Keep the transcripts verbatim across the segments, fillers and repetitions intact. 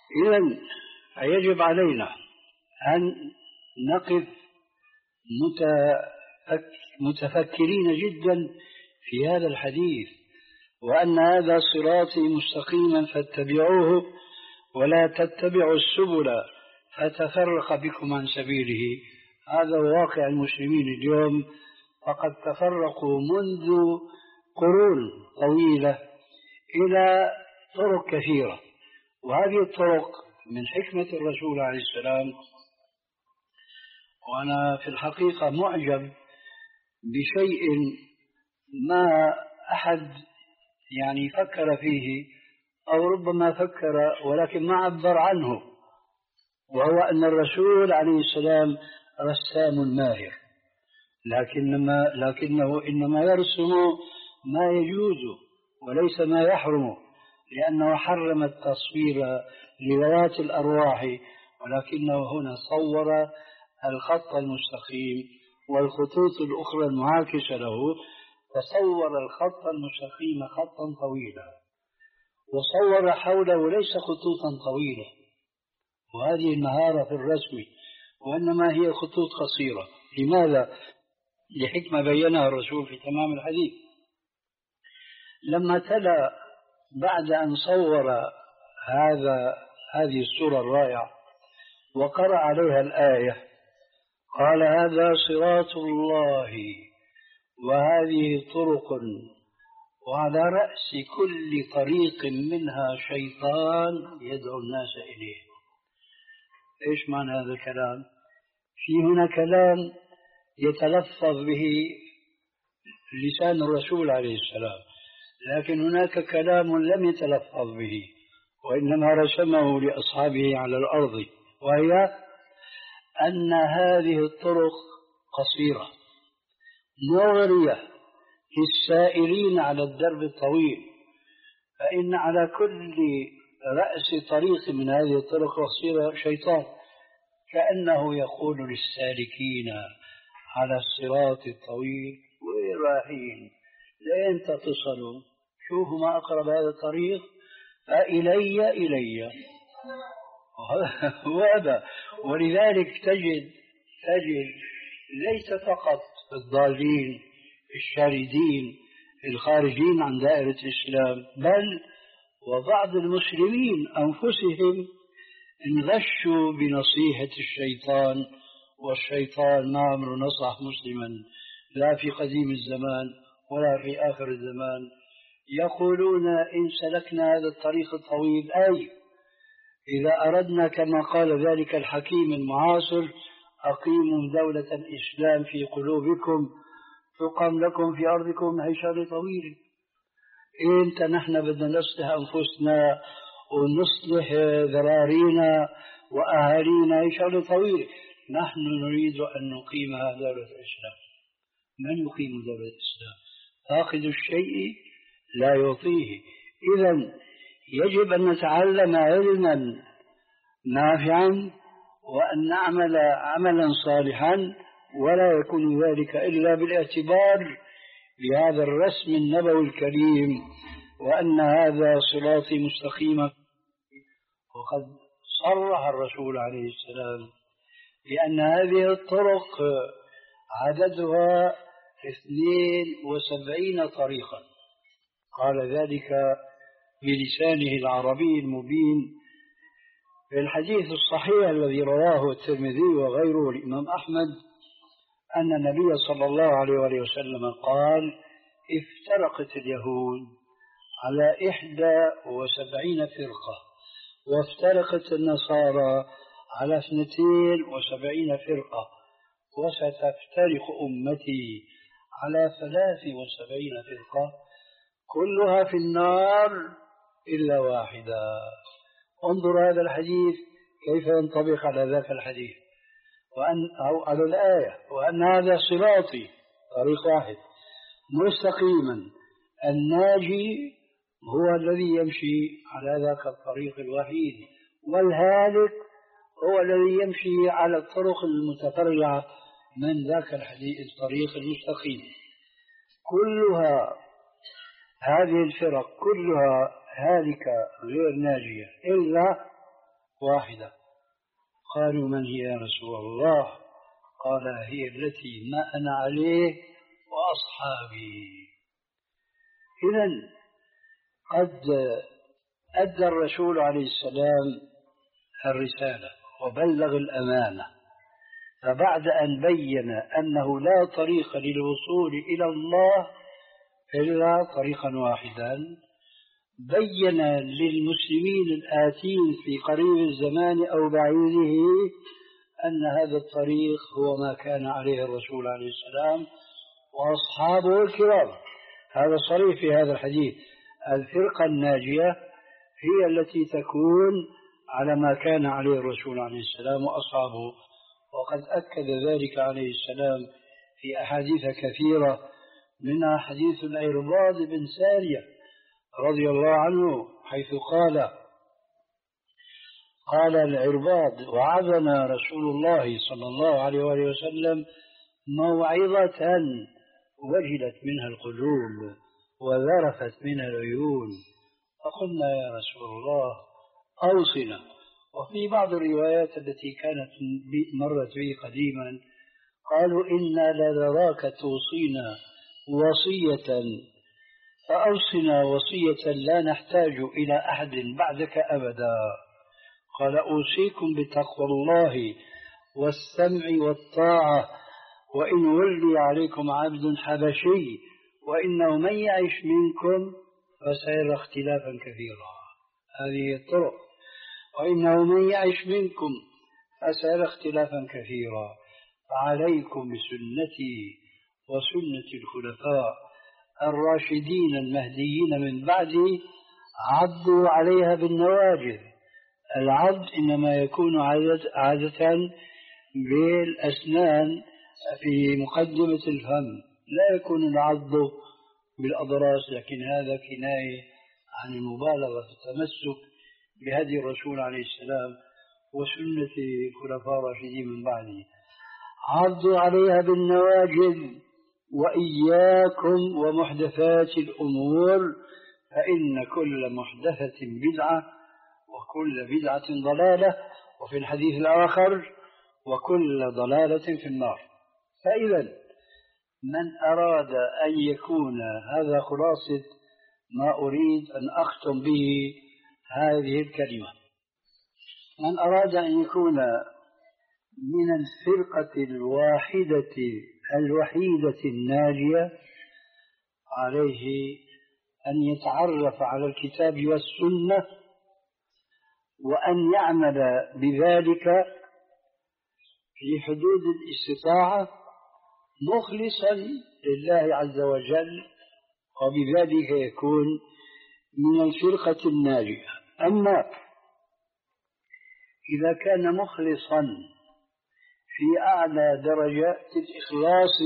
إذن يجب علينا أن نقف متفكرين جدا في هذا الحديث، وأن هذا صراطي مستقيما فاتبعوه ولا تتبعوا السبل فتفرق بكم عن سبيله. هذا واقع المسلمين اليوم، فقد تفرقوا منذ قرون طويلة إلى طرق كثيرة، وهذه الطرق من حكمة الرسول عليه السلام. وأنا في الحقيقة معجب بشيء ما أحد يعني فكر فيه، أو ربما فكر ولكن ما عبر عنه، وهو أن الرسول عليه السلام رسام ماهر، لكنما لكنه إنما يرسم ما يجوز وليس ما يحرم، لأنه حرم التصوير لذوات الأرواح، ولكنه هنا صور الخط المستقيم والخطوط الأخرى المعاكسة له، فصور الخط المستقيم خطا طويلا، وصور حوله ليس خطوطا طويلة، وهذه المهارة في الرسم، وإنما هي خطوط قصيرة. لماذا؟ لحكمة بينها الرسول في تمام الحديث. لما تلا بعد أن صور هذا هذه السورة الرائعة وقرأ عليها الآية، قال: هذا صراط الله وهذه طرق وعلى رأس كل طريق منها شيطان يدعو الناس إليه. إيش معنى هذا الكلام؟ في هنا كلام يتلفظ به لسان الرسول عليه السلام، لكن هناك كلام لم يتلفظ به وإنما رسمه لأصحابه على الأرض، وهي أن هذه الطرق قصيرة مغرية للسائرين على الدرب الطويل، فإن على كل رأس طريق من هذه الطرق القصيرة شيطان، كأنه يقول للسالكين على الصراط الطويل: وين رايحين؟ لين تصلوا؟ شوفوا ما أقرب هذا الطريق، فإلي إلي وهذا. ولذلك تجد تجد ليس فقط الضالين الشاردين الخارجين عن دائرة الإسلام، بل وبعض المسلمين أنفسهم انغشوا بنصيحة الشيطان، والشيطان ما عمره نصح مسلما لا في قديم الزمان ولا في آخر الزمان. يقولون: إن سلكنا هذا الطريق الطويل، أي إذا أردنا كما قال ذلك الحكيم المعاصر: أقيموا دولة الإسلام في قلوبكم تقام لكم في أرضكم عيشان طويل. إنت نحن بدنا نصلح أنفسنا ونصلح ذرارينا وأهالينا عيشان طويل، نحن نريد أن نقيم دولة الإسلام. من يقيم دولة الإسلام؟ فاقد الشيء لا يعطيه. إذن يجب أن نتعلم علما نافعا وأن نعمل عملا صالحا، ولا يكون ذلك إلا بالاعتبار بهذا الرسم النبوي الكريم، وأن هذا صراطي مستقيما. وقد صرح الرسول عليه السلام بأن هذه الطرق عددها اثنين وسبعين طريقا، قال ذلك بلسانه العربي المبين في الحديث الصحيح الذي رواه الترمذي وغيره الإمام أحمد، أن النبي صلى الله عليه وسلم قال: افترقت اليهود على إحدى وسبعين فرقة، وافترقت النصارى على اثنتين وسبعين فرقة، وستفترق أمتي على ثلاث وسبعين فرقة كلها في النار إلا واحدة. انظر هذا الحديث كيف ينطبق على ذاك الحديث، وأن أو على الآية: وأن هذا صراطي، طريق واحد مستقيما، الناجي هو الذي يمشي على ذاك الطريق الوحيد، والهالك هو الذي يمشي على الطرق المتفرعة من ذاك الحديث الطريق المستقيم. كلها هذه الفرق كلها هالكة غير ناجية إلا واحدة. قالوا من هي يا رسول الله؟ قال هي التي ما أنا عليه وأصحابي. إذن قد أدى الرسول عليه السلام الرسالة وبلغ الأمانة، فبعد أن بين أنه لا طريق للوصول إلى الله إلا طريقا واحدا، بين للمسلمين الآتين في قريب الزمان أو بعيده أن هذا الطريق هو ما كان عليه الرسول عليه السلام وأصحابه الكرام. هذا صريح في هذا الحديث. الفرقة الناجية هي التي تكون على ما كان عليه الرسول عليه السلام وأصحابه، وقد أكد ذلك عليه السلام في أحاديث كثيرة، منها حديث العرباض بن سارية رضي الله عنه، حيث قال قال العرباض: وعظنا رسول الله صلى الله عليه وآله وسلم موعظة وجلت منها القلوب وذرفت منها العيون، فقلنا يا رسول الله أوصنا. وفي بعض الروايات التي كانت مرت بي قديما قالوا: إنا لنراك توصينا وصية فأوصنا وصية لا نحتاج إلى أحد بعدك أبدا. قال: أوصيكم بتقوى الله والسمع والطاعة، وإن ولي عليكم عبد حبشي وإنه من يعش منكم فسيرى اختلافا كثيرا. هذه الطرق. وإنه من يعش منكم فسيرى اختلافا كثيرا، فعليكم بسنتي وسنة الخلفاء الراشدين المهديين من بعدي، عضوا عليها بالنواجذ. العض إنما يكون عادة بالأسنان في مقدمة الفم، لا يكون العض بالأضراس، لكن هذا كناية عن المبالغة في التمسك بهدي الرسول عليه السلام وسنة الخلفاء الراشدين من بعده. عضوا عليها بالنواجذ، وإياكم ومحدثات الأمور، فإن كل محدثة بدعة وكل بدعة ضلالة، وفي الحديث الآخر: وكل ضلالة في النار. فإذا من أراد أن يكون، هذا خلاصة ما أريد أن أختم به هذه الكلمة، من أراد أن يكون من الفرقة الواحدة الوحيدة الناجية عليه أن يتعرف على الكتاب والسنة، وأن يعمل بذلك في حدود الاستطاعة مخلصا لله عز وجل، وبذلك يكون من الفرقة الناجية. أما إذا كان مخلصا في أعلى درجات الإخلاص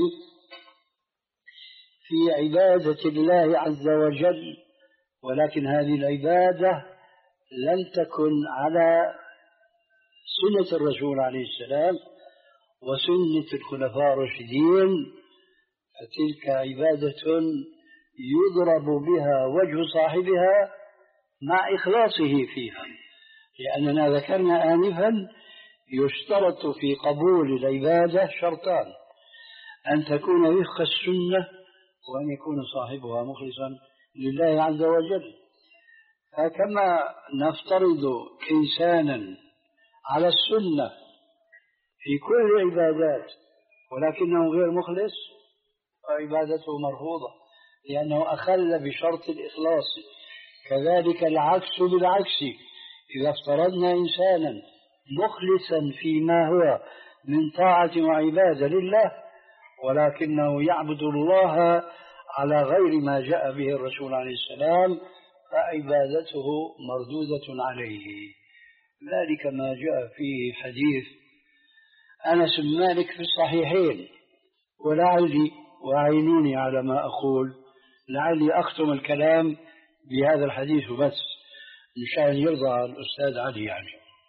في عبادة الله عز وجل، ولكن هذه العبادة لم تكن على سنة الرسول عليه السلام وسنة الخلفاء الراشدين، فتلك عبادة يضرب بها وجه صاحبها مع إخلاصه فيها، لأننا ذكرنا آنفا يشترط في قبول العبادة شرطان: أن تكون وفق السنة، وأن يكون صاحبها مخلصا لله عز وجل. فكما نفترض إنسانا على السنة في كل العبادات ولكنه غير مخلص، فعبادته مرفوضة لأنه أخل بشرط الإخلاص. كذلك العكس بالعكس، إذا افترضنا إنسانا مخلصا فيما هو من طاعة وعبادة لله ولكنه يعبد الله على غير ما جاء به الرسول عليه السلام، فعبادته مردودة عليه. ذلك ما جاء في حديث أنس بن مالك في الصحيحين. ولعلي، وعينوني على ما أقول، لعلي أختم الكلام بهذا الحديث بس مشان يرضى الأستاذ علي. يعني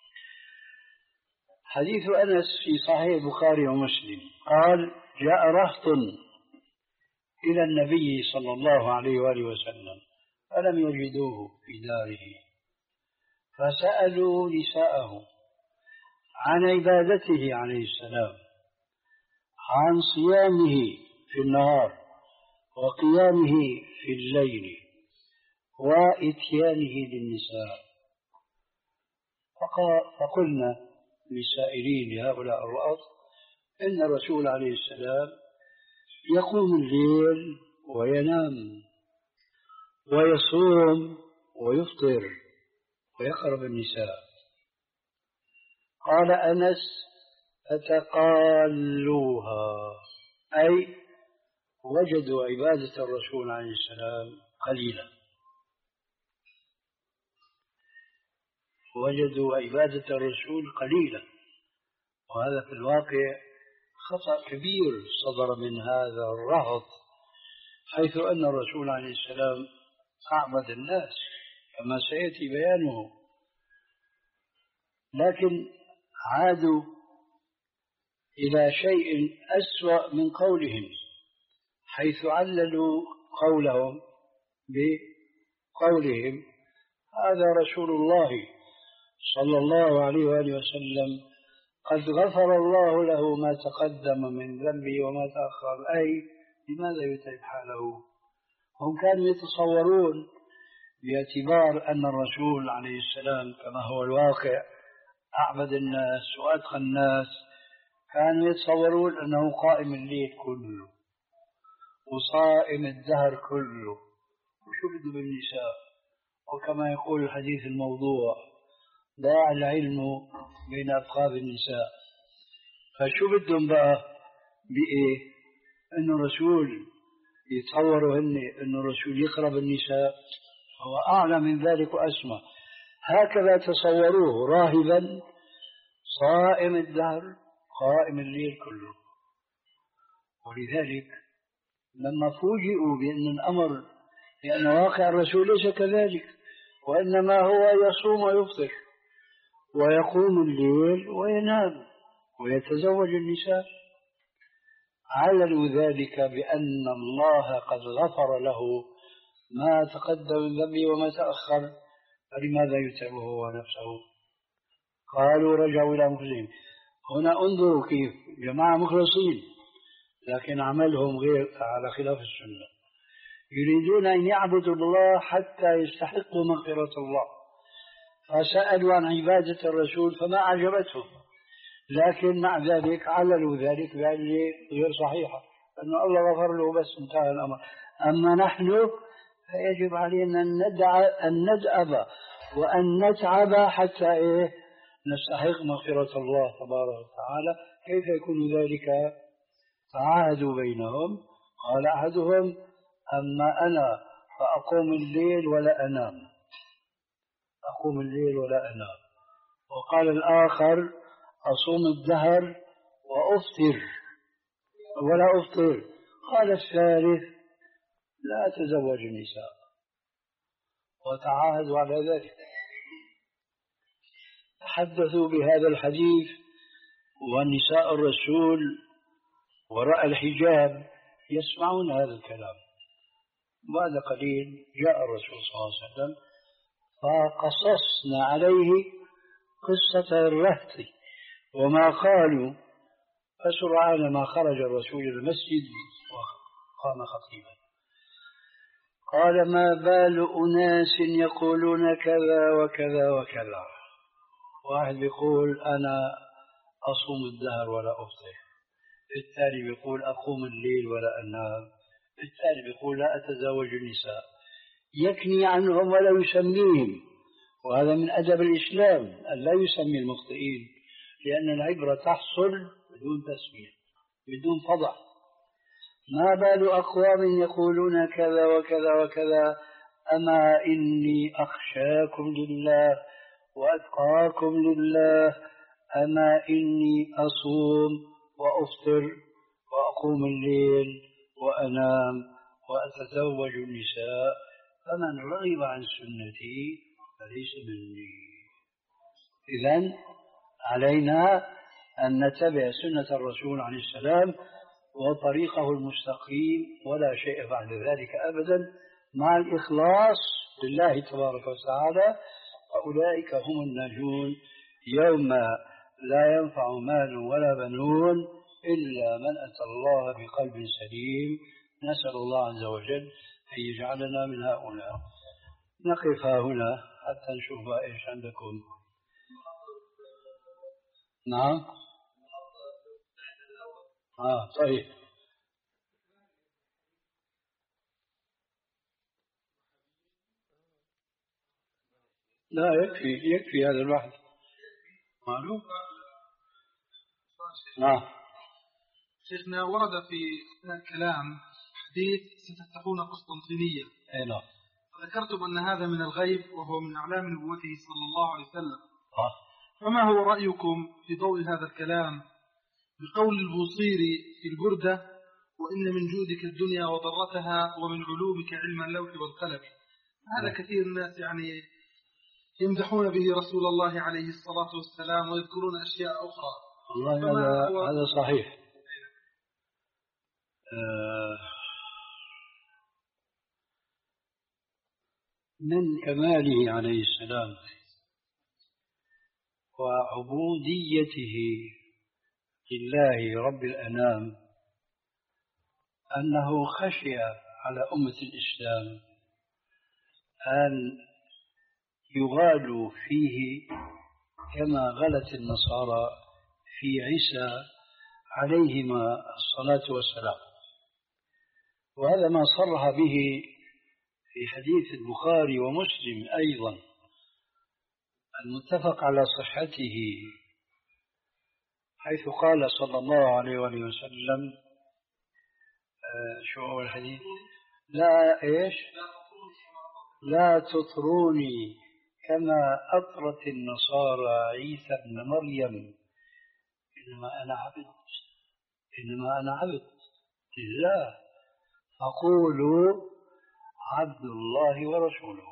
حديث أنس في صحيح البخاري ومسلم قال: جاء رهط إلى النبي صلى الله عليه وآله وسلم فلم يجدوه في داره، فسألوا نساءه عن عبادته عليه السلام، عن صيامه في النهار وقيامه في الليل وإتيانه للنساء. فقلنا للسائلين لهؤلاء الرؤط إن الرسول عليه السلام يقوم الليل وينام ويصوم ويفطر ويقرب النساء. قال أنس: فتقالوها، أي وجدوا عبادة الرسول عليه السلام قليلا، وجدوا عبادة الرسول قليلا. وهذا في الواقع خطأ كبير صدر من هذا الرهط، حيث أن الرسول عليه السلام أعبد الناس كما سيأتي بيانه، لكن عادوا إلى شيء أسوأ من قولهم، حيث عللوا قولهم بقولهم: هذا رسول الله صلى الله عليه وآله وسلم قد غفر الله له ما تقدم من ذنبه وما تأخر، أي لماذا يتعب حاله؟ هم كانوا يتصورون باعتبار أن الرسول عليه السلام كما هو الواقع أعبد الناس وأتقى الناس، كانوا يتصورون أنه قائم الليل كله وصائم الدهر كله، وشو بده بالنساء؟ وكما يقول الحديث الموضوع: ضاع العلم بين أبخاذ النساء. فشو بدهم بقى بإيه؟ أنه الرسول يتصوروا هن أنه الرسول يقرب النساء؟ هو أعلى من ذلك وأسمى. هكذا تصوروه راهبا صائم الدهر قائم الليل كله. ولذلك لما فوجئوا بأن الأمر، لأن واقع الرسول ليس كذلك، وإنما هو يصوم ويفطر ويقوم الليل وينام ويتزوج النساء، عللوا ذلك بأن الله قد غفر له ما تقدم من ذنبه وما تأخر، فلماذا يتعبه هو نفسه؟ قالوا رجعوا إلى أنفسهم. هنا انظروا كيف جماعة مخلصين، لكن عملهم غير على خلاف السنة، يريدون أن يعبدوا الله حتى يستحقوا مغفرة الله، فسألوا عن عبادة الرسول فما عجبتهم، لكن مع ذلك عللوا ذلك بأنه غير صحيحة، أن الله غفر له بس انتهى الأمر. أما نحن فيجب علينا أن ندع أن ندأب وأن نتعب حتى إيه نستحق مغفرة الله تبارك وتعالى. كيف يكون ذلك؟ تعاهدوا بينهم. قال أحدهم: أما أنا فأقوم الليل ولا أنام، أقوم الليل ولا أنام. وقال الآخر: أصوم الدهر وأفطر ولا أفطر. قال الثالث: لا أتزوج النساء. وتعاهدوا على ذلك. تحدثوا بهذا الحديث والنساء الرسول وراء الحجاب يسمعون هذا الكلام. بعد قليل جاء الرسول صلى الله عليه وسلم فقصصنا عليه قصة الرهط وما قالوا، فسرعان ما خرج الرسول إلى المسجد وقام خطيبا. قال: ما بال أناس يقولون كذا وكذا وكذا. واحد بيقول أنا أصوم الدهر ولا أفطر، الثاني بيقول أقوم الليل ولا أنام، الثاني بيقول لا أتزوج النساء، يكني عنهم ولا يسميهم. وهذا من أدب الإسلام أن لا يسمي المخطئين، لأن العبرة تحصل بدون تسمية بدون فضح. ما بال أقوام يقولون كذا وكذا وكذا، أما إني أخشاكم لله وأتقاكم لله، أما إني أصوم وأفطر وأقوم الليل وأنام وأتزوج النساء، فمن رغب عن سنتي فليس مني. إذن علينا أن نتبع سنة الرسول عليه السلام وطريقه المستقيم، ولا شيء بعد ذلك أبدا، مع الإخلاص لله تبارك وتعالى، فأولئك هم الناجون يوم لا ينفع مال ولا بنون إلا من أتى الله بقلب سليم. نسأل الله عز وجل أن يجعلنا من هؤلاء. نقف هنا حتى نشوف إيش عندكم. نعم. آه طيب. لا يكفي يكفي هذا البحث معلوم. نعم. شيخنا ورد في أثناء الكلام حديث ستفتحون قسطنطينية. أي نعم. ذكرتم أن هذا من الغيب وهو من أعلام نبوته صلى الله عليه وسلم. آه. فما هو رأيكم في ضوء هذا الكلام بقول البوصيري في البردة: وإن من جودك الدنيا وضرتها ومن علومك علم اللوح والقلم. هذا كثير الناس يعني يمدحون به رسول الله عليه الصلاة والسلام ويذكرون أشياء أخرى. والله هذا هو... هذا صحيح. آه من كماله عليه السلام وعبوديته لله رب الأنام أنه خشي على أمة الإسلام أن يغالوا فيه كما غلت النصارى في عيسى عليهما الصلاة والسلام. وهذا ما صرح به في حديث البخاري ومسلم أيضا المتفق على صحته، حيث قال صلى الله عليه وآله وسلم آه شو هو الحديث؟ لا إيش؟ لا تطروني كما أطرت النصارى عيسى ابن مريم، إنما أنا عبد إنما أنا عبد لله فقولوا عبد الله ورسوله.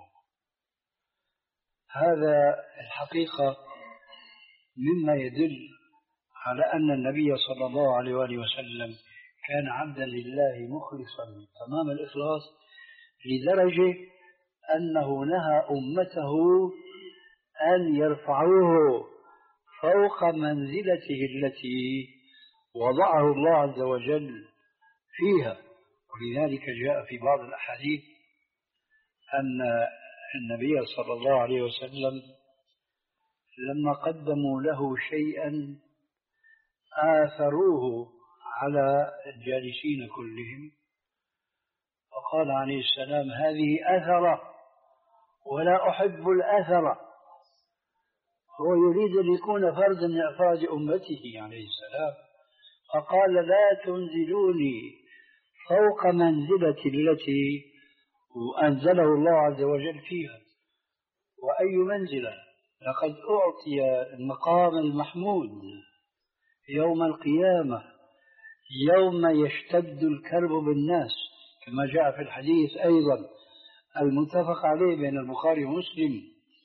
هذا الحقيقة مما يدل على أن النبي صلى الله عليه وآله وسلم كان عبدا لله مخلصا تمام الإخلاص، لدرجة أنه نهى أمته أن يرفعوه فوق منزلته التي وضعه الله عز وجل فيها. ولذلك جاء في بعض الأحاديث أن النبي صلى الله عليه وسلم لما قدموا له شيئا آثروه على الجالسين كلهم، فقال عليه السلام: هذه أثرة ولا أحب الأثرة. هو يريد أن يكون فردا من أفراد أمته عليه السلام، فقال: لا تنزلوني فوق منزلتي التي أنزله الله عز وجل فيها. وأي منزلة؟ لقد أعطي المقام المحمود يوم القيامة، يوم يشتد الكرب بالناس، كما جاء في الحديث أيضا المتفق عليه بين البخاري ومسلم: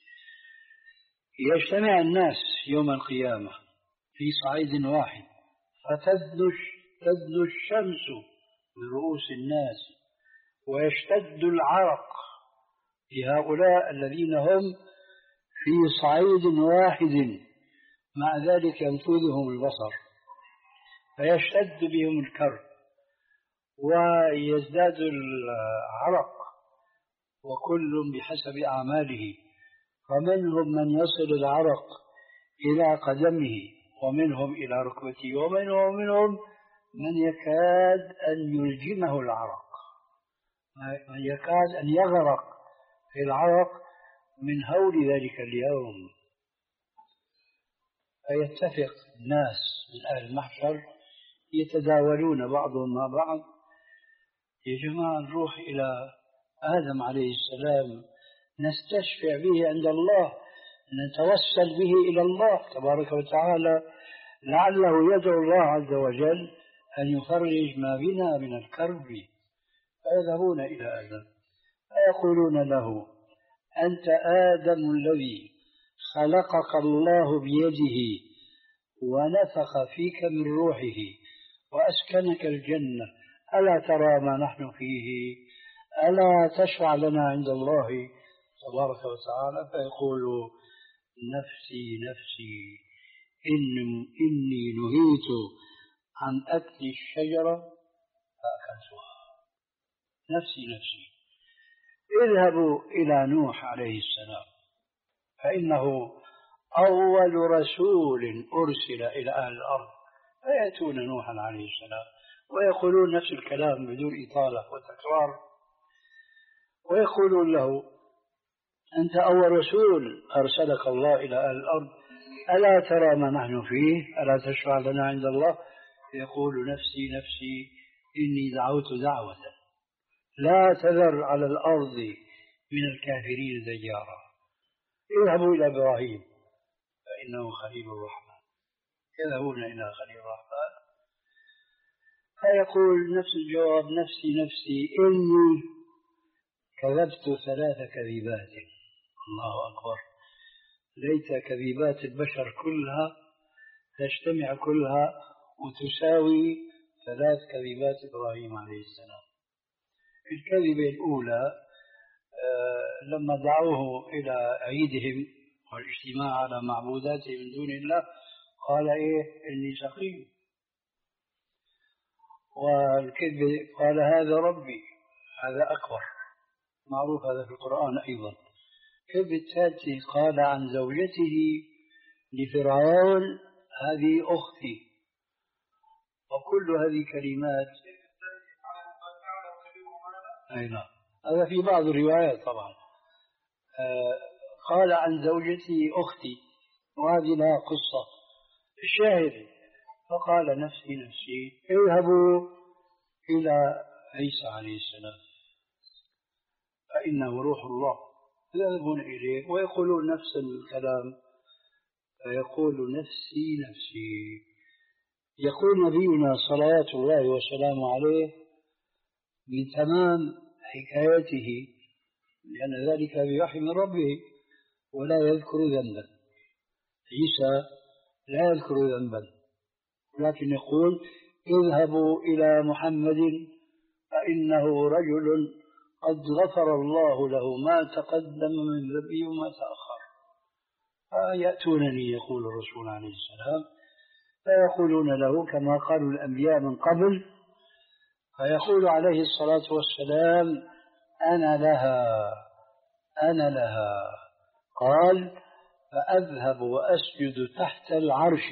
يجتمع الناس يوم القيامة في صعيد واحد فتدنو تدنو الشمس من رؤوس الناس ويشتد العرق لهؤلاء الذين هم في صعيد واحد، مع ذلك ينفذهم البصر فيشتد بهم الكرب ويزداد العرق، وكل بحسب أعماله. فمنهم من يصل العرق إلى قدمه ومنهم إلى ركبته ومنهم منهم من يكاد أن يلجمه العرق، من يكاد أن يغرق في العرق من هول ذلك اليوم. فيتفق الناس من أهل المحشر يتداولون بعضهم مع بعض: يا جماعة نروح إلى آدم عليه السلام نستشفع به عند الله، نتوسل به إلى الله تبارك وتعالى لعله يدعو الله عز وجل أن يفرج ما بنا من الكرب. فيذهبون إلى آدم فيقولون له: أنت آدم الذي خلقك الله بيده ونفخ فيك من روحه وأسكنك الجنة، ألا ترى ما نحن فيه؟ ألا تشفع لنا عند الله تبارك وتعالى فيقول نفسي نفسي إن إني نهيت عن أكل الشجرة فأكلتها. نفسي نفسي. اذهبوا إلى نوح عليه السلام فإنه أول رسول أرسل إلى أهل الأرض، فيأتون نوحا عليه السلام ويقولون نفس الكلام بدون إطالة وتكرار، ويقولون له أنت أول رسول أرسلك الله إلى أهل الأرض، ألا ترى ما نحن فيه؟ ألا تشفع لنا عند الله؟ يقول نفسي نفسي إني دعوت دعوة لا تذر على الأرض من الكافرين ديارا. اذهبوا إلى إبراهيم فإنه خليل الرحمن. يذهبون إلى خليل الرحمن فيقول نفس الجواب نفسي نفسي إني كذبت ثلاث كذبات. الله أكبر. ليت كذبات البشر كلها تجتمع كلها وتساوي ثلاث كذبات إبراهيم عليه السلام. الكذبة الأولى آه لما دعوه إلى عيدهم والاجتماع على معبوداته من دون الله قال إيه إني سقيم. والكذبة قال هذا ربي، هذا أكبر، معروف هذا في القرآن أيضا. الكذبة الثالثة قال عن زوجته لفرعون هذه أختي. وكل هذه كلمات أي نعم، هذا في بعض الروايات طبعا. آه قال عن زوجتي أختي، وهذه لها قصة. الشاهد فقال نفسي نفسي. اذهبوا إلى عيسى عليه السلام فإنه روح الله. يذهبون إليه ويقولون نفس الكلام، فيقول نفسي نفسي. يقول نبينا صلوات الله وسلامه عليه من تمام حكايته، لأن ذلك بوحي من ربه، ولا يذكر ذنبا. عيسى لا يذكر ذنبا، لكن يقول اذهبوا إلى محمد فإنه رجل قد غفر الله له ما تقدم من ذنبه وما تأخر. فيأتونني يقول الرسول عليه السلام فيقولون له كما قالوا الأنبياء من قبل، فيقول عليه الصلاة والسلام أنا لها أنا لها. قال فأذهب وأسجد تحت العرش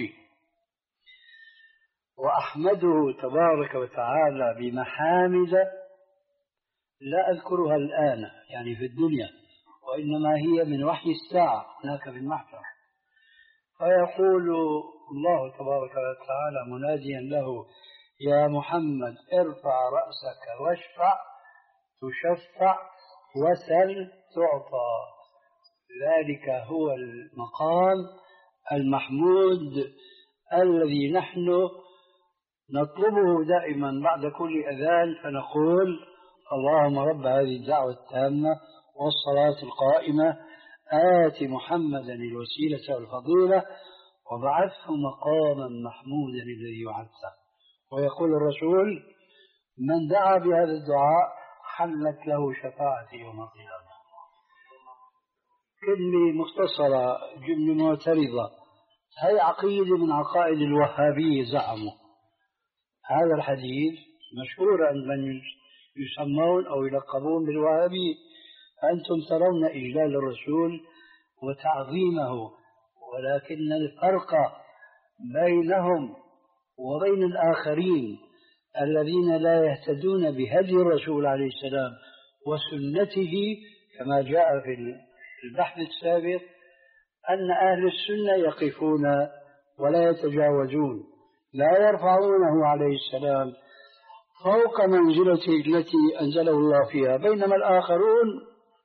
وأحمده تبارك وتعالى بمحامد لا أذكرها الآن يعني في الدنيا، وإنما هي من وحي الساعة هناك في المحشر. فيقول الله تبارك وتعالى مناديا له يا محمد ارفع رأسك واشفع تشفع وسل تعطى. ذلك هو المقام المحمود الذي نحن نطلبه دائما بعد كل أذان، فنقول اللهم رب هذه الدعوة التامة والصلاة القائمة آت محمدا الوسيلة والفضيلة وبعثه مقاما محمودا الذي وعدته. ويقول الرسول من دعا بهذا الدعاء حلت له شفاعتي يوم القيامة. كلمة مختصرة جملة معترضة، هي عقيدة من عقائد الوهابية زعموا. هذا الحديث مشهور عند من يسمون أو يلقبون بالوهابية. فأنتم ترون إجلال الرسول وتعظيمه، ولكن الفرق بينهم وبين الآخرين الذين لا يهتدون بهدي الرسول عليه السلام وسنته كما جاء في البحث السابق أن أهل السنة يقفون ولا يتجاوزون، لا يرفعونه عليه السلام فوق منزلته التي أنزله الله فيها، بينما الآخرون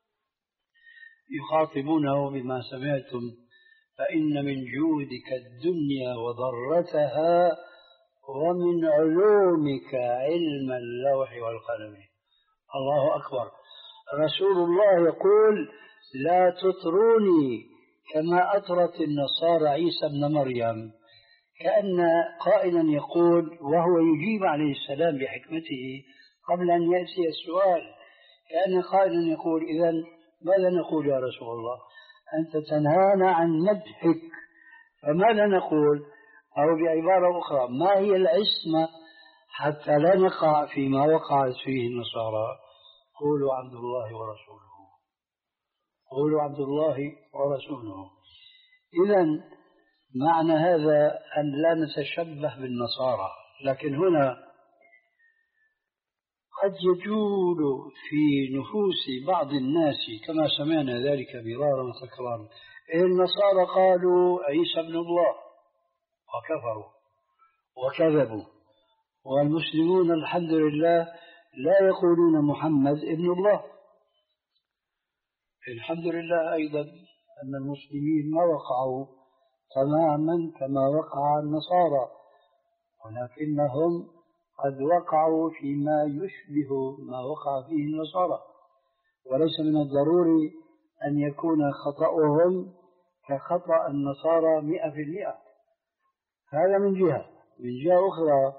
يخاطبونه بما سمعتم فإن من جودك الدنيا وضرتها ومن علومك علم اللوح والقلم. الله أكبر. رسول الله يقول لا تطروني كما أطرت النصارى عيسى ابن مريم، كأن قائلا يقول وهو يجيب عليه السلام بحكمته قبل أن يأتي السؤال، كأن قائلا يقول إذن ماذا نقول يا رسول الله؟ أنت تنهانا عن مدحك، فماذا نقول؟ أو بعبارة أخرى، ما هي العصمة حتى لا نقع فيما وقعت فيه النصارى؟ قولوا عبد الله ورسوله، قولوا عبد الله ورسوله. إذن معنى هذا أن لا نتشبه بالنصارى، لكن هنا قد يجول في نفوس بعض الناس كما سمعنا ذلك مرارا وتكرارا، النصارى قالوا عيسى ابن الله وكفروا وكذبوا، والمسلمون الحمد لله لا يقولون محمد ابن الله. الحمد لله أيضا أن المسلمين ما وقعوا تماما كما وقع النصارى، ولكنهم قد وقعوا فيما يشبه ما وقع فيه النصارى، وليس من الضروري أن يكون خطأهم كخطأ النصارى مئة في المئة. هذا من جهة. من جهة أخرى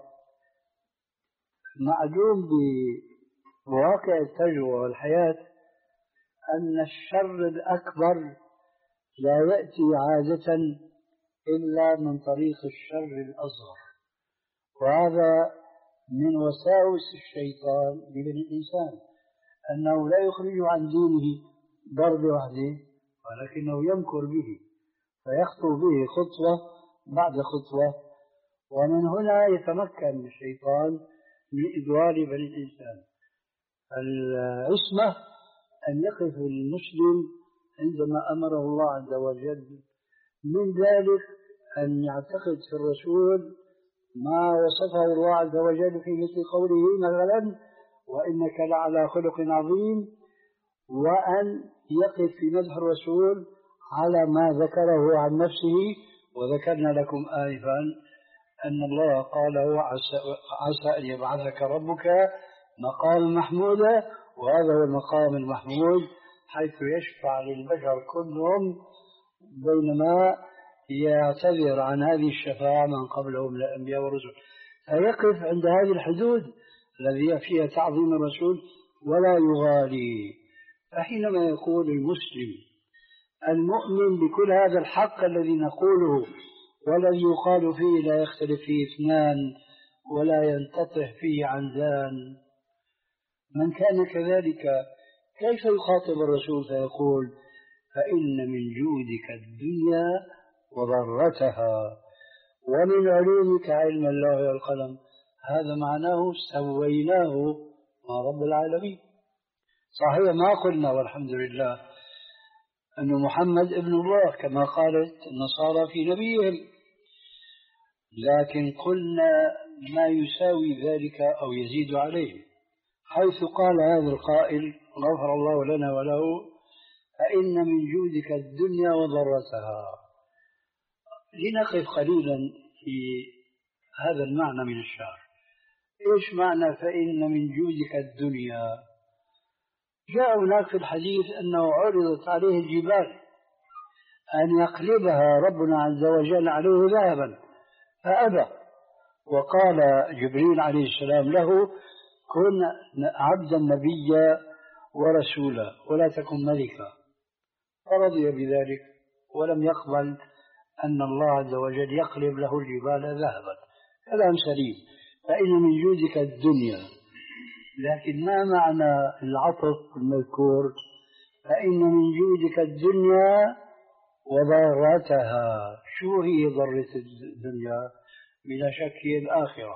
معلوم بواقع التجربة والحياة أن الشر الأكبر لا يأتي عادة إلا من طريق الشر الأصغر، وهذا من وساوس الشيطان لبني الإنسان، أنه لا يخرج عن دينه ضرب وحده، ولكنه يمكر به فيخطو به خطوة بعد خطوة، ومن هنا يتمكن الشيطان من إضلال بني الإنسان. العصمة أن يقف المسلم عندما أمره الله عز وجل، من ذلك أن يعتقد في الرسول ما وصفه الله عز وجل في مثل قوله مثلا وإنك لعلى خلق عظيم، وأن يقف في مدح الرسول على ما ذكره عن نفسه. وذكرنا لكم آنفا أن الله قال عسى, عسى أن يبعثك ربك مقام محمودا، وهذا هو المقام المحمود حيث يشفع للبشر كلهم، بينما يعتذر عن هذه الشفاعة من قبلهم من الأنبياء والرسل، فيقف عند هذه الحدود الذي فيها تعظيم الرسول ولا يغالي. فحينما يقول المسلم المؤمن بكل هذا الحق الذي نقوله والذي يقال فيه لا يختلف فيه اثنان ولا ينتطح فيه عندان، من كان كذلك كيف يخاطب الرسول فيقول فإن من جودك الدنيا وضرتها ومن علومك علم الله والقلم؟ هذا معناه سويناه مع رب العالمين. صحيح ما قلنا والحمد لله أن محمد ابن الله كما قالت النصارى في نبيهم، لكن قلنا ما يساوي ذلك أو يزيد عليه، حيث قال هذا القائل غفر الله لنا وله فإن من جودك الدنيا وضرتها. لنقف قليلا في هذا المعنى من الشعر. إيش معنى فإن من جودك الدنيا؟ جاء هناك في الحديث أنه عرضت عليه الجبال أن يقلبها ربنا عز وجل عليه ذهبا فأبى، وقال جبريل عليه السلام له كن عبدا نبيا ورسولا ولا تكن ملكا، فرضي بذلك ولم يقبل أن الله عز وجل يقلب له الجبال ذهبا. كلام سليم. فإن من جودك الدنيا، لكن ما معنى العطف المذكور فإن من جودك الدنيا وضرتها؟ شو هي ضرة الدنيا؟ بلا شك هي الآخرة.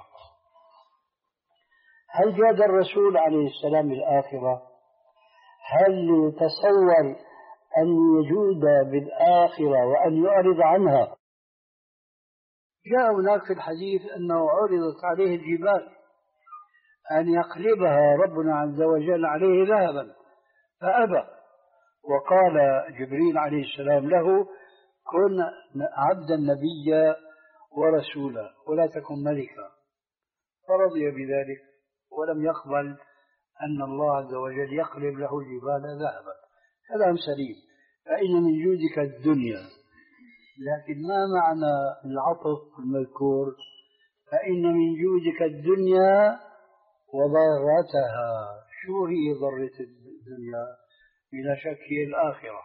هل جاد الرسول عليه السلام الآخرة؟ هل يتصور أن يجود بالآخرة وأن يعرض عنها؟ جاء هناك في الحديث أنه عرضت عليه الجبال أن يقلبها ربنا عز وجل عليه ذهبا فأبى، وقال جبريل عليه السلام له كن عبدا نبيا ورسولا ولا تكن ملكا، فرضي بذلك ولم يقبل أن الله عز وجل يقلب له الجبال ذهبا. كلام سليم. فإن من جودك الدنيا، لكن ما معنى العطف المذكور فإن من جودك الدنيا وضرتها؟ شو هي ضرة الدنيا؟ بلا شك هي الآخرة.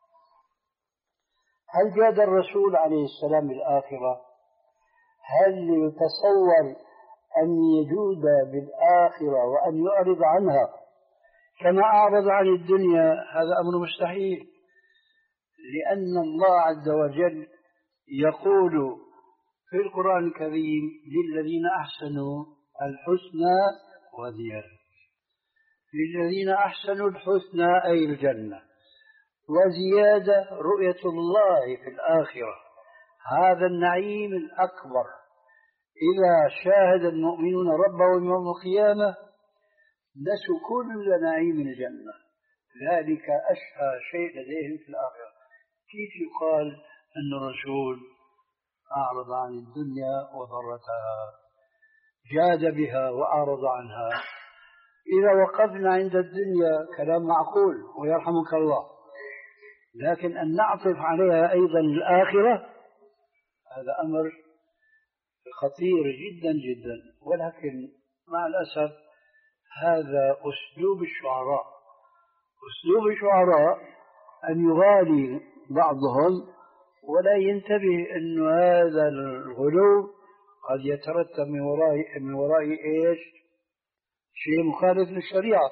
هل جاد الرسول عليه السلام بالآخرة؟ هل يتصور أن يجود بالآخرة وأن يعرض عنها كما أعرض عن الدنيا؟ هذا أمر مستحيل، لأن الله عز وجل يقول في القرآن الكريم للذين أحسنوا الحسنى وزيادة. للذين أحسنوا الحسنى أي الجنة، وزيادة رؤية الله في الآخرة، هذا النعيم الأكبر. إذا شاهد المؤمنون ربهم يوم القيامة نسوا كل نعيم الجنة، ذلك أشهى شيء لديهم في الآخرة. كيف يقال أن الرسول أعرض عن الدنيا وضرتها، جاد بها وأعرض عنها؟ إذا وقفنا عند الدنيا كلام معقول ويرحمك الله، لكن أن نعطف عليها أيضا الآخرة هذا أمر خطير جدا جدا. ولكن مع الأسف هذا أسلوب الشعراء. أسلوب الشعراء أن يغالي بعضهم ولا ينتبه أن هذا الغلو قد يترتب من وراء من وراء إيش؟ شيء مخالف للشريعة.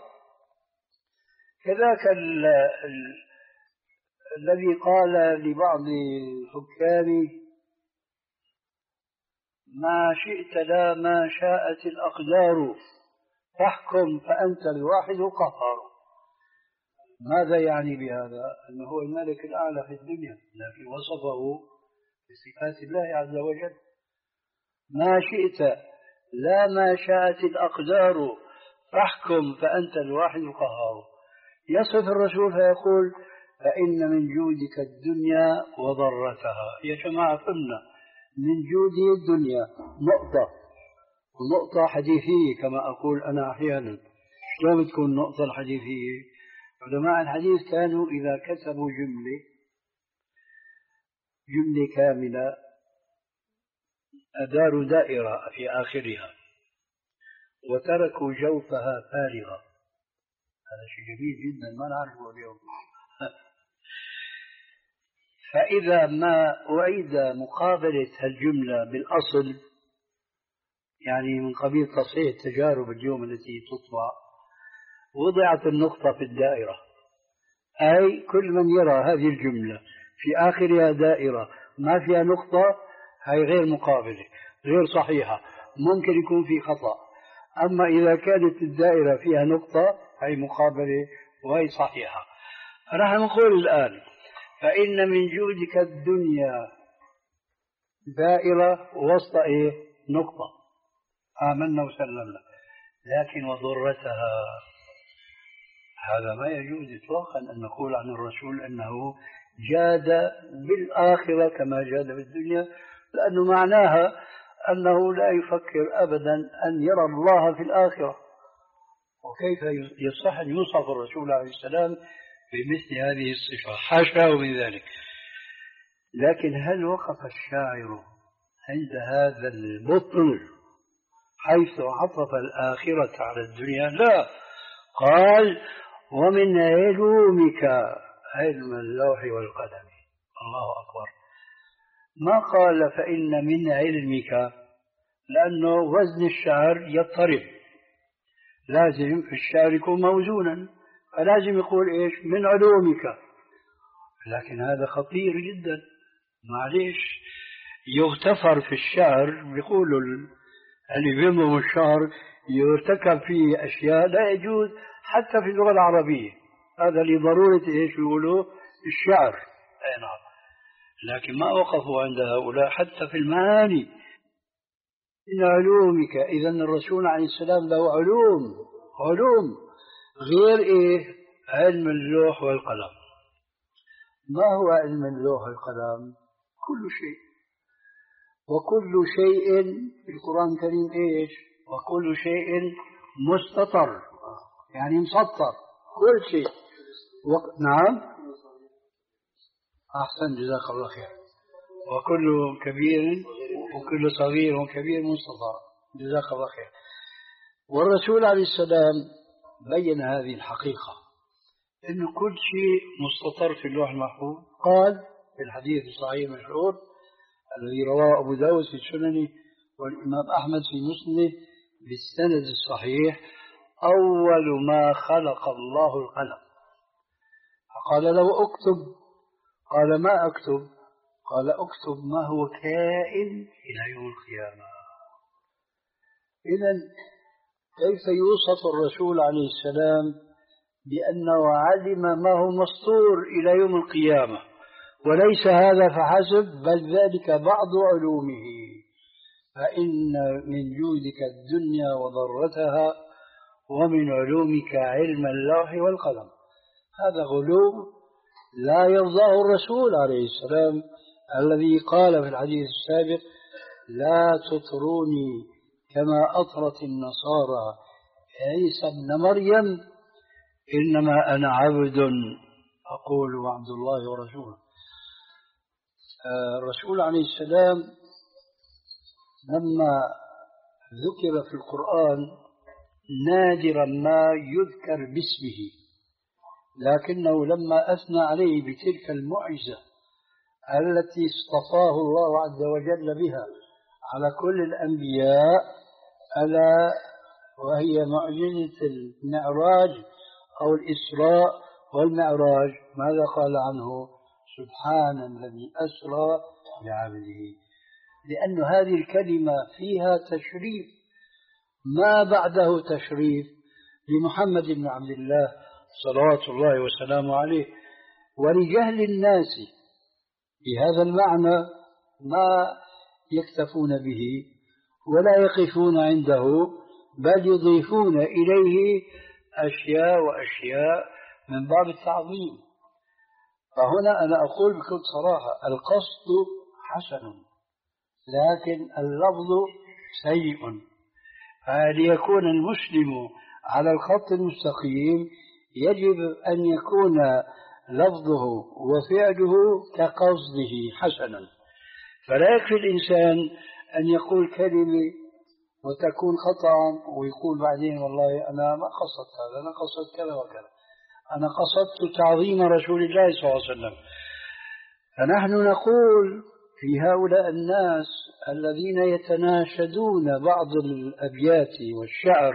كذاك ال ال الذي قال لبعض الحكام ما شئت لا ما شاءت الأقدار فاحكم فأنت الواحد القهار. ماذا يعني بهذا؟ أنه هو الملك الأعلى في الدنيا، لكن وصفه بصفات الله عز وجل. ما شئت لا ما شاءت الأقدار فاحكم فأنت الواحد القهار. يصف الرسول فيقول فإن من جودك الدنيا وضرتها. يا جماعة قلنا من جودي الدنيا نقطة، ونقطة حديثية كما أقول أنا أحيانا. شلون بتكون نقطة الحديثية؟ علماء الحديث كانوا إذا كتبوا جملة جملة كاملة أداروا دائرة في آخرها وتركوا جوفها فارغة. هذا شيء جميل جدا ما نعرفه اليوم. فإذا ما أعيد مقابلة هالجملة بالأصل، يعني من قبيل تصحيح التجارب اليوم التي تطبع، وضعت النقطة في الدائرة، أي كل من يرى هذه الجملة في آخرها دائرة ما فيها نقطة هي غير مقابلة، غير صحيحة، ممكن يكون في خطأ. أما إذا كانت الدائرة فيها نقطة هي مقابلة وهي صحيحة. فنحن نقول الآن فإن من جودك الدنيا دائرة وسط إيه؟ نقطة، آمنا وسلمنا. لكن وضرتها هذا ما يجوز إطلاقا أن نقول عن الرسول أنه جاد بالآخرة كما جاد بالدنيا، لأنه معناها أنه لا يفكر أبدا أن يرى الله في الآخرة. وكيف يصح أن يوصف الرسول عليه السلام بمثل هذه الصفة؟ حاشاه من ذلك. لكن هل وقف الشاعر عند هذا البطل حيث عطف الآخرة على الدنيا؟ لا، قال ومن علومك علم اللوح والقلم. الله أكبر. ما قال فإن من علمك، لأنه وزن الشعر يضطرب، لازم الشعر يكون موزونا، فلازم يقول إيش؟ من علومك. لكن هذا خطير جدا، معليش يغتفر في الشعر. بيقولوا اللي بينظم الشعر يرتكب فيه أشياء لا يجوز حتى في اللغة العربية، هذا لضرورة إيش يقولوا الشعر. أي نعم. لكن ما وقفوا عند هؤلاء حتى في المعاني. من علومك، إذا الرسول عليه السلام له علوم، علوم غير إيه؟ علم اللوح والقلم. ما هو علم اللوح والقلم؟ كل شيء، وكل شيء في القرآن الكريم إيش؟ وكل شيء مستطر، يعني مسطر كل شيء. و... نعم أحسن جزاك الله خير. وكل كبير وكل صغير وكبير مستطر، جزاك الله خير. والرسول عليه السلام بين هذه الحقيقة إنه كل شيء مستطر في اللوح المحفوظ. قال في الحديث الصحيح المشهور الذي رواه أبو داود في سننه والإمام أحمد في مسنده بالسند الصحيح: أول ما خلق الله القلم، فقال له اكتب، قال ما أكتب؟ قال اكتب ما هو كائن إلى يوم القيامة. إذن كيف يوصف الرسول عليه السلام بأنه علم ما هو مسطور إلى يوم القيامة؟ وليس هذا فحسب، بل ذلك بعض علومه، فإن من جودك الدنيا وضرتها ومن علومك علم اللوح والقلم. هذا غلو لا يرضاه الرسول عليه السلام الذي قال في الحديث السابق: لا تطروني كما أطرت النصارى عيسى ابن مريم، إنما أنا عبد أقول عبد الله ورسوله. الرسول عليه السلام لما ذكر في القرآن نادرا ما يذكر باسمه، لكنه لما أثنى عليه بتلك المعجزة التي اصطفاه الله عز وجل بها على كل الأنبياء، ألا وهي معجزة المعراج أو الإسراء والمعراج، ماذا قال عنه؟ سبحان الذي أسرى بعبده. لأن هذه الكلمة فيها تشريف ما بعده تشريف لمحمد بن عبد الله صلوات الله وسلامه عليه. ولجهل الناس بهذا المعنى ما يكتفون به ولا يقفون عنده، بل يضيفون إليه أشياء وأشياء من باب التعظيم. فهنا أنا أقول بكل صراحة: القصد حسن لكن اللفظ سيء. فليكون المسلم على الخط المستقيم يجب أن يكون لفظه وفعله كقصده حسنا. فلا يكفي الإنسان أن يقول كلمة وتكون خطأ ويقول بعدين والله أنا ما قصدت هذا، أنا قصدت كذا وكذا، أنا قصدت تعظيم رسول الله صلى الله عليه وسلم. فنحن نقول في هؤلاء الناس الذين يتناشدون بعض الأبيات والشعر،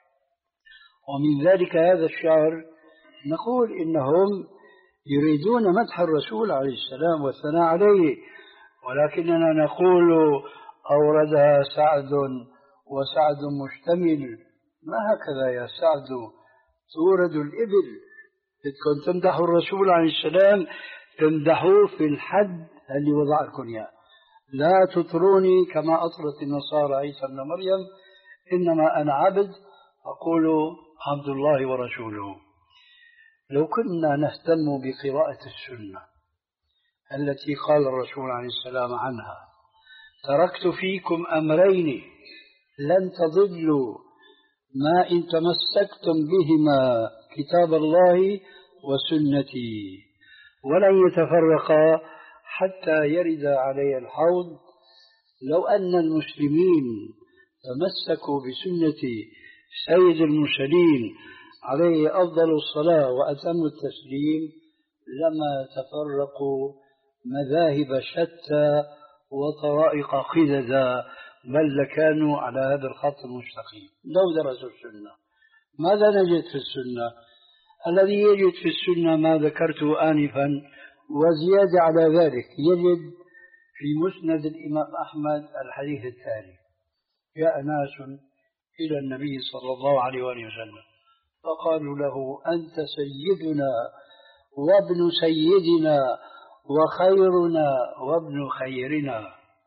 ومن ذلك هذا الشعر، نقول إنهم يريدون مدح الرسول عليه السلام والثناء عليه، ولكننا نقول أوردها سعد وسعد مشتمل. ما هكذا يا سعد تورد الإبل؟ بدكم تمدحوا الرسول عليه السلام تمدحوه في الحد اللي وضع لكم إياه. لا تطروني كما أطرت النصارى عيسى ابن مريم، إنما أنا عبد أقول عبد الله ورسوله. لو كنا نهتم بقراءة السنة التي قال الرسول عليه السلام عنها: تركت فيكم أمرين لن تضلوا ما إن تمسكتم بهما، كتاب الله وسنتي، ولن يتفرقا حتى يرد علي الحوض. لو أن المسلمين تمسكوا بسنة سيد المرسلين عليه أفضل الصلاة وأتم التسليم لما تفرقوا مذاهب شتى وطرائق خددا، بل لكانوا على هذا الخط المستقيم لو درسوا السنة. ماذا نجد في السنة؟ الذي يجد في السنة ما ذكرته آنفا، وزيادة على ذلك يجد في مسند الإمام أحمد الحديث التالي: جاء ناس إلى النبي صلى الله عليه وآله وسلم فقالوا له: أنت سيدنا وابن سيدنا وخيرنا وابن خيرنا.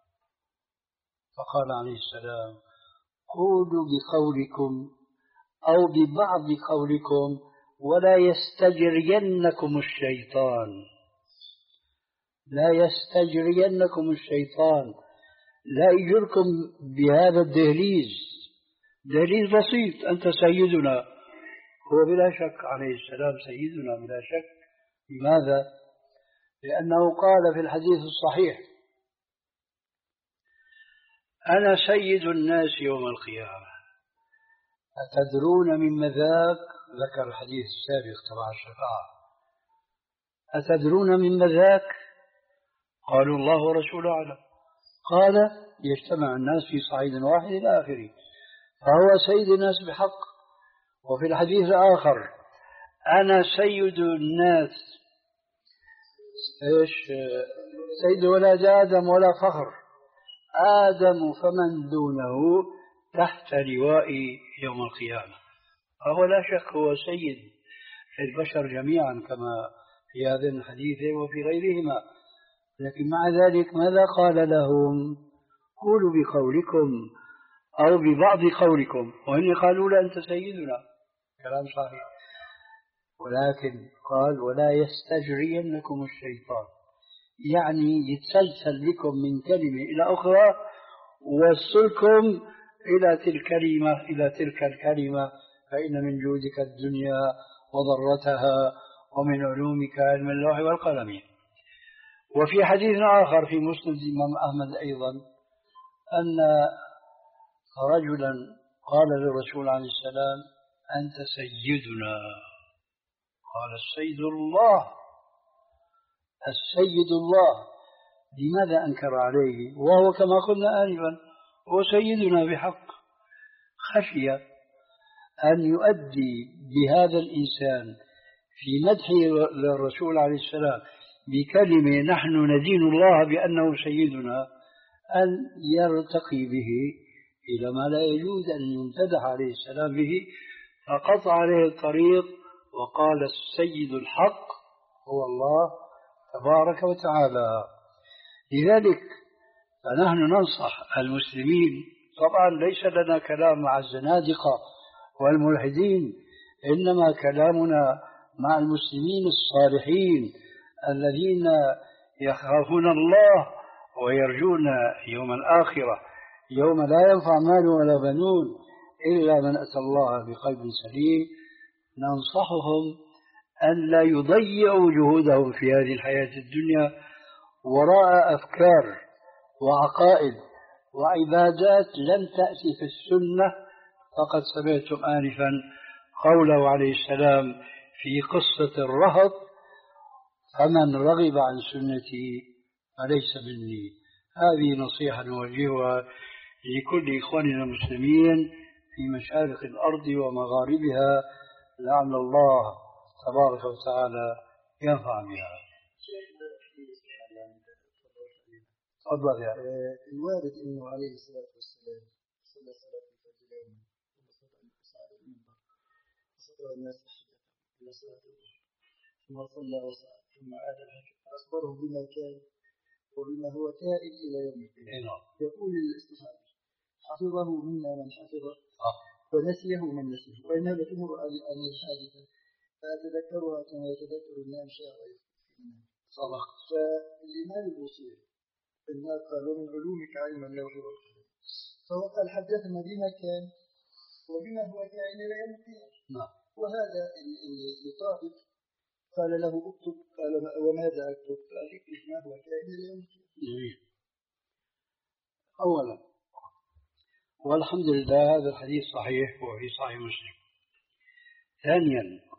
فقال عليه السلام: قولوا بقولكم أو ببعض قولكم ولا يستجرينكم الشيطان، لا يستجرينكم الشيطان، لا يجركم بهذا الدهليز، دهليز بسيط. أنت سيدنا، هو بلا شك عليه السلام سيدنا بلا شك. لماذا؟ لأنه قال في الحديث الصحيح: أنا سيد الناس يوم القيامة، أتدرون مما ذاك؟ ذكر الحديث السابق تبع الشفاعة. أتدرون مما ذاك؟ قالوا الله ورسوله أعلم. قال يجتمع الناس في صعيد واحد إلى آخره، فهو سيد الناس بحق. وفي الحديث الآخر أنا سيد الناس، إيش؟ سيد ولد آدم ولا فخر، آدم فمن دونه تحت لوائي يوم القيامة. فهو لا شك هو سيد البشر جميعا كما في هذا الحديث وفي غيرهما. لكن مع ذلك ماذا قال لهم؟ قولوا بقولكم أو ببعض قولكم، وهم قالوا لا أنت سيدنا، كلام صحيح. ولكن قال ولا يستجرينكم الشيطان، يعني يتسلسل بكم من كلمة إلى أخرى ووصلكم إلى تلك الكلمة إلى تلك الكلمة، فإن من جودك الدنيا وضرتها ومن علومك علم اللوح والقلم. وفي حديث آخر في مسند الإمام أحمد أيضا أن رجلا قال للرسول عليه السلام أنت سيدنا. قال السيد الله، السيد الله. لماذا أنكر عليه وهو كما قلنا آنفا هو سيدنا بحق؟ خشي أن يؤدي بهذا الإنسان في مدحه للرسول عليه السلام بكلمة نحن ندين الله بأنه سيدنا، أن يرتقي به إلى ما لا يجوز أن يمتدح عليه السلام به، فقطع عليه الطريق وقال السيد الحق هو الله تبارك وتعالى. لذلك فنحن ننصح المسلمين، طبعا ليس لنا كلام مع الزنادقة والملحدين، إنما كلامنا مع المسلمين الصالحين الذين يخافون الله ويرجون يوم الآخرة، يوم لا ينفع مال ولا بنون إلا من أتى الله بقلب سليم. ننصحهم أن لا يضيعوا جهودهم في هذه الحياة الدنيا وراء أفكار وعقائد وعبادات لم تأتي في السنة. فقد سمعتم آنفا قوله عليه السلام في قصة الرهط فمن رغب عن سنتي فليس مني. هذه نصيحة نوجهها لكل إخواننا المسلمين في مشارق الأرض ومغاربها، لعل الله تبارك وتعالى ينفع بها. تفضل يا الوارد انه عليه الصلاه والسلام صلى صلاه الفجر يوما ثم صلى صعد المنبر وصلى الناس الى صلاه الظهر ثم صلى وصعد ثم عاد الهجر اخبرهم بما كان وبما هو كائن الى يوم القيامه. يقول الصحابي حفظه منا من حفظه ونسيه من نسيه، وانها لتمر عن الحادثه فاتذكرها كما يتذكر النام شاء ويذكر. صدق. فالامام البوصيري الناس قالوا من علومك علم اللوح والقلم، فهو قال حدثنا بما كان وبما هو كائن لا يمكن. نعم. وهذا لطالب قال له اكتب، قال وماذا اكتب؟ قال اكتب ما هو كائن لا يمكن. جميل. اولا والحمد لله هذا الحديث صحيح وفي صحيح مسلم. ثانيا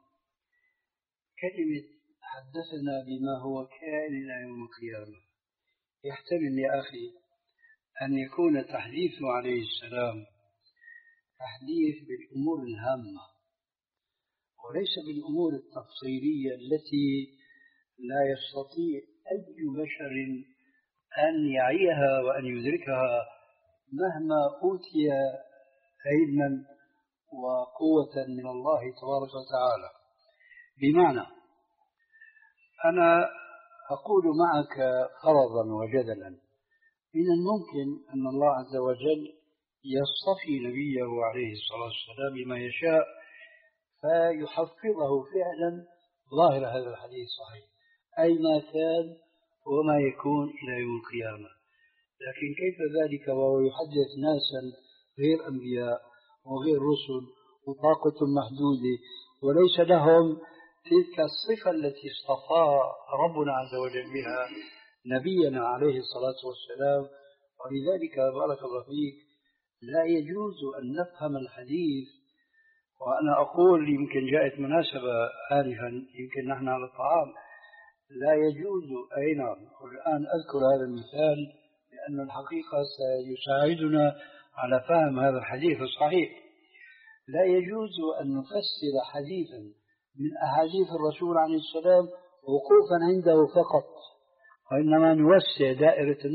كلمة حدثنا بما هو كائن إلى يوم القيامة يحتمل يا أخي أن يكون تحديثه عليه السلام تحديث بالأمور الهامة وليس بالأمور التفصيلية التي لا يستطيع أي بشر أن يعيها وأن يدركها مهما أوتي علما وقوة من الله تبارك وتعالى. بمعنى أنا أقول معك فرضا وجدلا من الممكن أن الله عز وجل يصطفي نبيه عليه الصلاة والسلام بما يشاء فيحفظه فعلا ظاهر هذا الحديث صحيح أي ما كان وما يكون إلى يوم القيامة. لكن كيف ذلك وهو يحدث ناسا غير أنبياء وغير رسل وطاقة محدودة وليس لهم تلك الصفة التي اصطفى ربنا عز وجل بها نبينا عليه الصلاة والسلام. ولذلك بارك الله فيك لا يجوز أن نفهم الحديث وأنا أقول يمكن جاءت مناسبة آنفا، يمكن نحن على الطعام، لا يجوز أي نعم. الآن أذكر هذا المثال لأن الحقيقة سيساعدنا على فهم هذا الحديث الصحيح. لا يجوز أن نفسر حديثا من أحاديث الرسول عليه السلام وقوفا عنده فقط، وإنما نوسع دائرة